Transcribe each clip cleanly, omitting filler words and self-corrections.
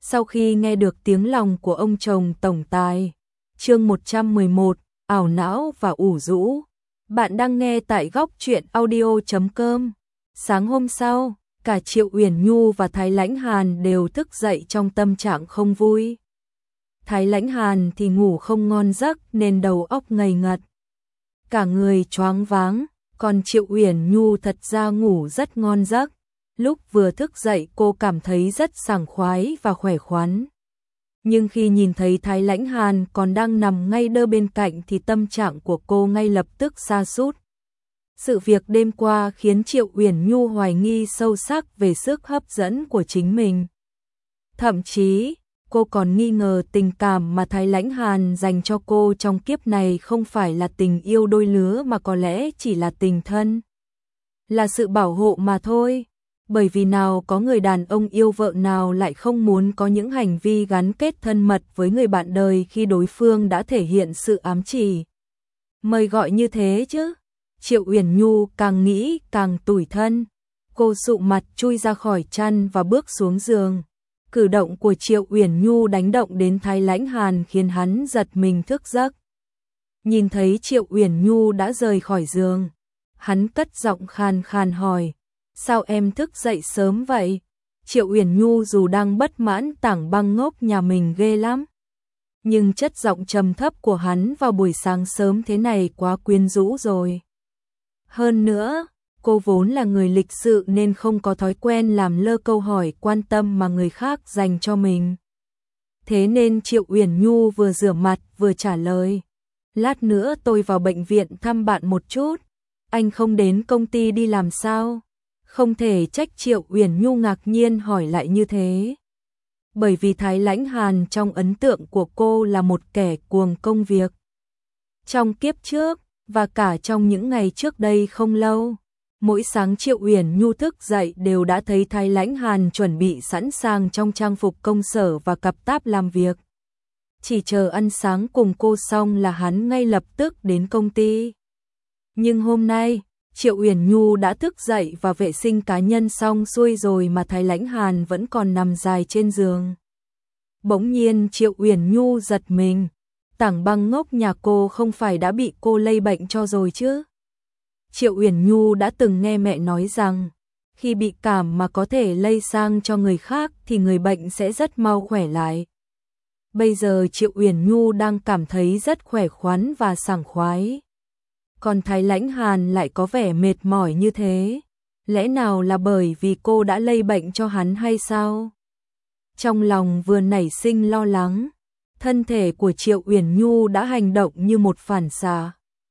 Sau khi nghe được tiếng lòng của ông chồng tổng tài. Chương 111, ảo não và ủ rũ. Bạn đang nghe tại góc truyện audio.com. Sáng hôm sau, cả Triệu Uyển Nhu và Thái Lãnh Hàn đều thức dậy trong tâm trạng không vui. Thái Lãnh Hàn thì ngủ không ngon giấc nên đầu óc ngây ngật, cả người choáng váng, còn Triệu Uyển Nhu thật ra ngủ rất ngon giấc. Lúc vừa thức dậy cô cảm thấy rất sảng khoái và khỏe khoắn. Nhưng khi nhìn thấy Thái Lãnh Hàn còn đang nằm ngay đơ bên cạnh thì tâm trạng của cô ngay lập tức sa sút. Sự việc đêm qua khiến Triệu Uyển Nhu hoài nghi sâu sắc về sức hấp dẫn của chính mình. Thậm chí, cô còn nghi ngờ tình cảm mà Thái Lãnh Hàn dành cho cô trong kiếp này không phải là tình yêu đôi lứa mà có lẽ chỉ là tình thân. Là sự bảo hộ mà thôi. Bởi vì nào có người đàn ông yêu vợ nào lại không muốn có những hành vi gắn kết thân mật với người bạn đời khi đối phương đã thể hiện sự ám chỉ. Mời gọi như thế chứ. Triệu Uyển Nhu càng nghĩ càng tủi thân. Cô sụ mặt chui ra khỏi chăn và bước xuống giường. Cử động của Triệu Uyển Nhu đánh động đến Thái Lãnh Hàn khiến hắn giật mình thức giấc. Nhìn thấy Triệu Uyển Nhu đã rời khỏi giường, hắn cất giọng khàn khàn hỏi: "Sao em thức dậy sớm vậy?" Triệu Uyển Nhu dù đang bất mãn Tảng Băng Ngốc nhà mình ghê lắm, nhưng chất giọng trầm thấp của hắn vào buổi sáng sớm thế này quá quyến rũ rồi. Hơn nữa, cô vốn là người lịch sự nên không có thói quen làm lơ câu hỏi quan tâm mà người khác dành cho mình. Thế nên Triệu Uyển Nhu vừa rửa mặt vừa trả lời: "Lát nữa tôi vào bệnh viện thăm bạn một chút. Anh không đến công ty đi làm sao?" Không thể trách Triệu Uyển Nhu ngạc nhiên hỏi lại như thế. Bởi vì Thái Lãnh Hàn trong ấn tượng của cô là một kẻ cuồng công việc. Trong kiếp trước, và cả trong những ngày trước đây không lâu, mỗi sáng Triệu Uyển Nhu thức dậy đều đã thấy Thái Lãnh Hàn chuẩn bị sẵn sàng trong trang phục công sở và cặp táp làm việc. Chỉ chờ ăn sáng cùng cô xong là hắn ngay lập tức đến công ty. Nhưng hôm nay, Triệu Uyển Nhu đã thức dậy và vệ sinh cá nhân xong xuôi rồi mà Thái Lãnh Hàn vẫn còn nằm dài trên giường. Bỗng nhiên Triệu Uyển Nhu giật mình. Tảng Băng Ngốc nhà cô không phải đã bị cô lây bệnh cho rồi chứ? Triệu Uyển Nhu đã từng nghe mẹ nói rằng, khi bị cảm mà có thể lây sang cho người khác thì người bệnh sẽ rất mau khỏe lại. Bây giờ Triệu Uyển Nhu đang cảm thấy rất khỏe khoắn và sảng khoái. Còn Thái Lãnh Hàn lại có vẻ mệt mỏi như thế. Lẽ nào là bởi vì cô đã lây bệnh cho hắn hay sao? Trong lòng vừa nảy sinh lo lắng, thân thể của Triệu Uyển Nhu đã hành động như một phản xạ.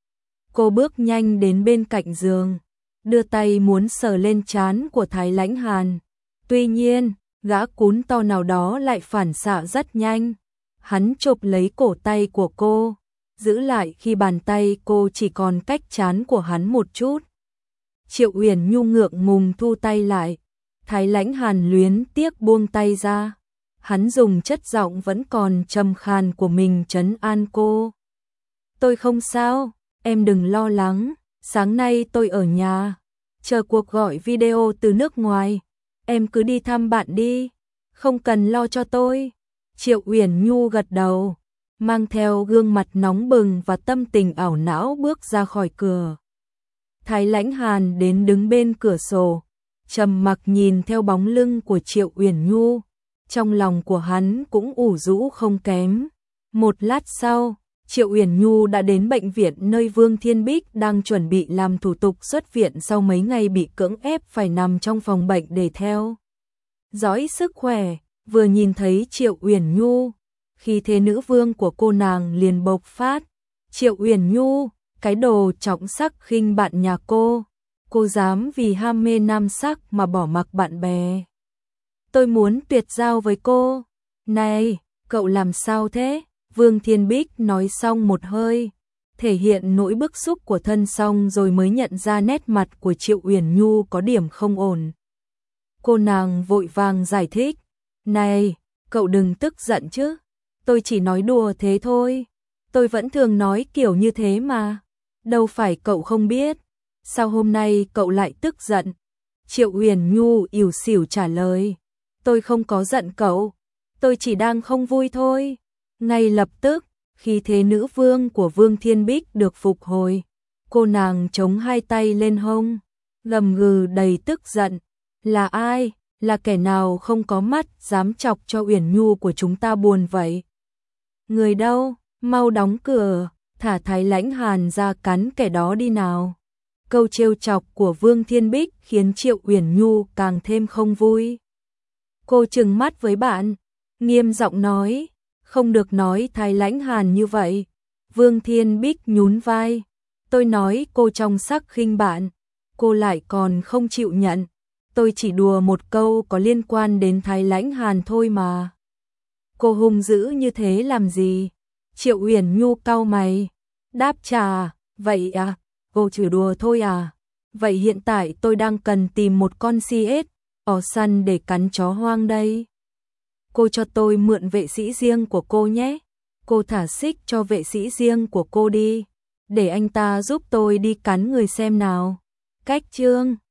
Cô bước nhanh đến bên cạnh giường, đưa tay muốn sờ lên trán của Thái Lãnh Hàn. Tuy nhiên, gã cún to nào đó lại phản xạ rất nhanh. Hắn chộp lấy cổ tay của cô, giữ lại khi bàn tay cô chỉ còn cách trán của hắn một chút. Triệu Uyển Nhu ngượng ngùng thu tay lại. Thái Lãnh Hàn luyến tiếc buông tay ra. Hắn dùng chất giọng vẫn còn trầm khàn của mình trấn an cô. "Tôi không sao, em đừng lo lắng, sáng nay tôi ở nhà, chờ cuộc gọi video từ nước ngoài, em cứ đi thăm bạn đi, không cần lo cho tôi." Triệu Uyển Nhu gật đầu, mang theo gương mặt nóng bừng và tâm tình ảo não bước ra khỏi cửa. Thái Lãnh Hàn đến đứng bên cửa sổ, trầm mặc nhìn theo bóng lưng của Triệu Uyển Nhu. Trong lòng của hắn cũng ủ rũ không kém. Một lát sau, Triệu Uyển Nhu đã đến bệnh viện nơi Vương Thiên Bích đang chuẩn bị làm thủ tục xuất viện sau mấy ngày bị cưỡng ép phải nằm trong phòng bệnh để theo dõi sức khỏe. Vừa nhìn thấy Triệu Uyển Nhu, khí thế nữ vương của cô nàng liền bộc phát. "Triệu Uyển Nhu, cái đồ trọng sắc khinh bạn nhà cô dám vì ham mê nam sắc mà bỏ mặc bạn bè. Tôi muốn tuyệt giao với cô." "Này, cậu làm sao thế?" Vương Thiên Bích nói xong một hơi, thể hiện nỗi bức xúc của thân xong rồi mới nhận ra nét mặt của Triệu Uyển Nhu có điểm không ổn. Cô nàng vội vàng giải thích: "Này, cậu đừng tức giận chứ, tôi chỉ nói đùa thế thôi, tôi vẫn thường nói kiểu như thế mà, đâu phải cậu không biết, sao hôm nay cậu lại tức giận?" Triệu Uyển Nhu ỉu xìu trả lời: "Tôi không có giận cậu, tôi chỉ đang không vui thôi. Ngay lập tức, khi thế nữ vương của Vương Thiên Bích được phục hồi, cô nàng chống hai tay lên hông, gầm gừ đầy tức giận. Là ai? Là kẻ nào không có mắt dám chọc cho Uyển Nhu của chúng ta buồn vậy? Người đâu? Mau đóng cửa, thả Thái Lãnh Hàn ra cắn kẻ đó đi nào. Câu trêu chọc của Vương Thiên Bích khiến Triệu Uyển Nhu càng thêm không vui. Cô trừng mắt với bạn, nghiêm giọng nói, không được nói Thái Lãnh Hàn như vậy. Vương Thiên Bích nhún vai, tôi nói cô trong sắc khinh bạn, cô lại còn không chịu nhận. Tôi chỉ đùa một câu có liên quan đến Thái Lãnh Hàn thôi mà. Cô hung dữ như thế làm gì? Triệu Uyển Nhu cau mày, đáp trả, vậy à, cô chỉ đùa thôi à? Vậy hiện tại tôi đang cần tìm một con CS, săn để cắn chó hoang đây. Cô cho tôi mượn vệ sĩ riêng của cô nhé. Cô thả xích cho vệ sĩ riêng của cô đi, để anh ta giúp tôi đi cắn người xem nào. Cách chương